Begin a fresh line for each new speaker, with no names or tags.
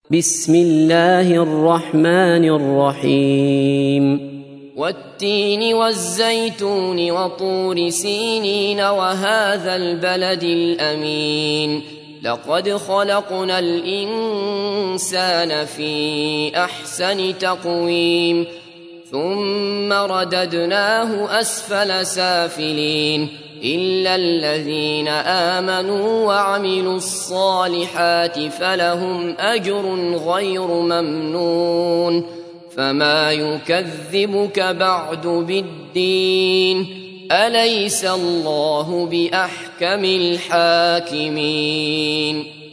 بسم الله الرحمن الرحيم
والتين والزيتون وطور سينين وهذا البلد الأمين لقد خلقنا الإنسان في أحسن تقويم ثم رددناه أسفل سافلين إلا الذين آمنوا وعملوا الصالحات فلهم أجر غير ممنون فما يكذبك بعد بالدين أليس الله بأحكم الحاكمين